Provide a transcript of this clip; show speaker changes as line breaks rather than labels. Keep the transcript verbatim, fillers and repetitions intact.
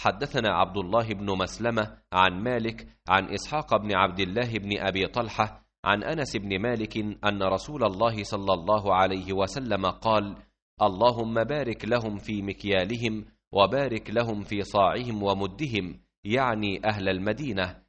حدثنا عبد الله بن مسلمة عن مالك عن إسحاق بن عبد الله بن أبي طلحة عن أنس بن مالك أن رسول الله صلى الله عليه وسلم قال: اللهم بارك لهم في مكيالهم وبارك لهم في صاعهم ومدهم، يعني أهل المدينة.